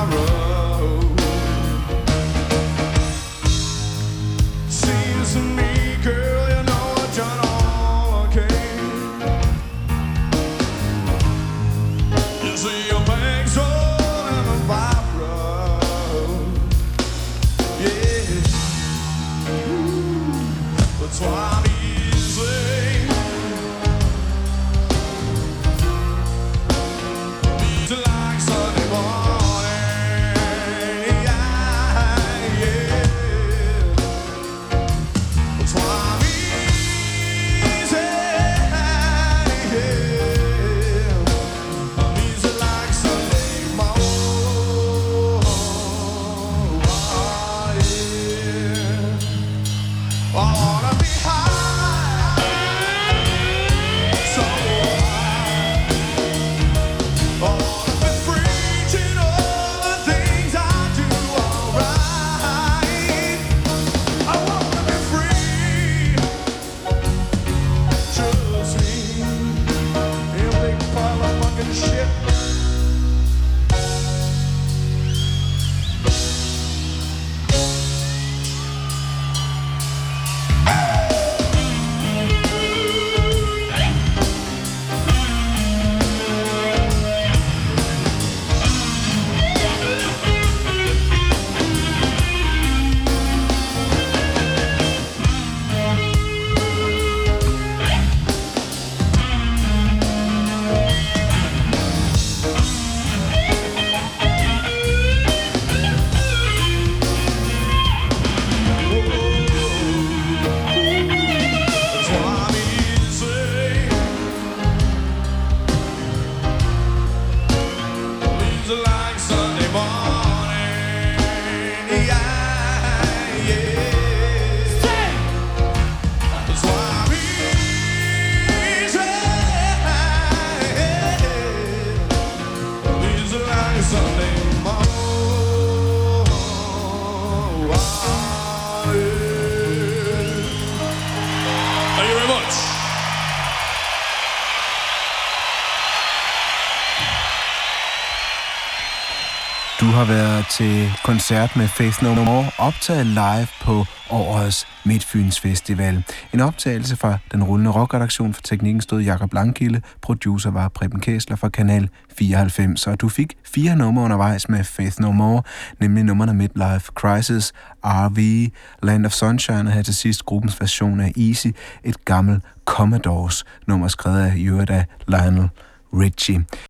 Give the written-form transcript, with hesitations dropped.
road. Seems to me, girl, you know I've done all I can. You see your bank's all in a vibe road. Yeah. That's why I'm easy. Easy like Sunday morning. Yeah, yeah. That's why I'm easy. Yeah. I'm easy like Sunday morning. Yeah. I wanna be high, so high. I wanna be free to know the things I do alright. I wanna be free, trust me. You big pile of fucking shit. That's why I'm easy. Easy like Sunday morning. Yeah, yeah. That's why I'm easy. Easy like Sunday morning. Thank you very much. Du har været til koncert med Faith No More, optaget live på årets Midtfyns Festival. En optagelse fra den rullende rockredaktion. For teknikken stod Jakob Langkilde, producer var Preben Kæsler fra Kanal 94. Og du fik 4 numre undervejs med Faith No More, nemlig numrene Midlife Crisis, RV, Land of Sunshine og her til sidst gruppens version af Easy, et gammelt Commodores nummer skrevet af Lionel Richie.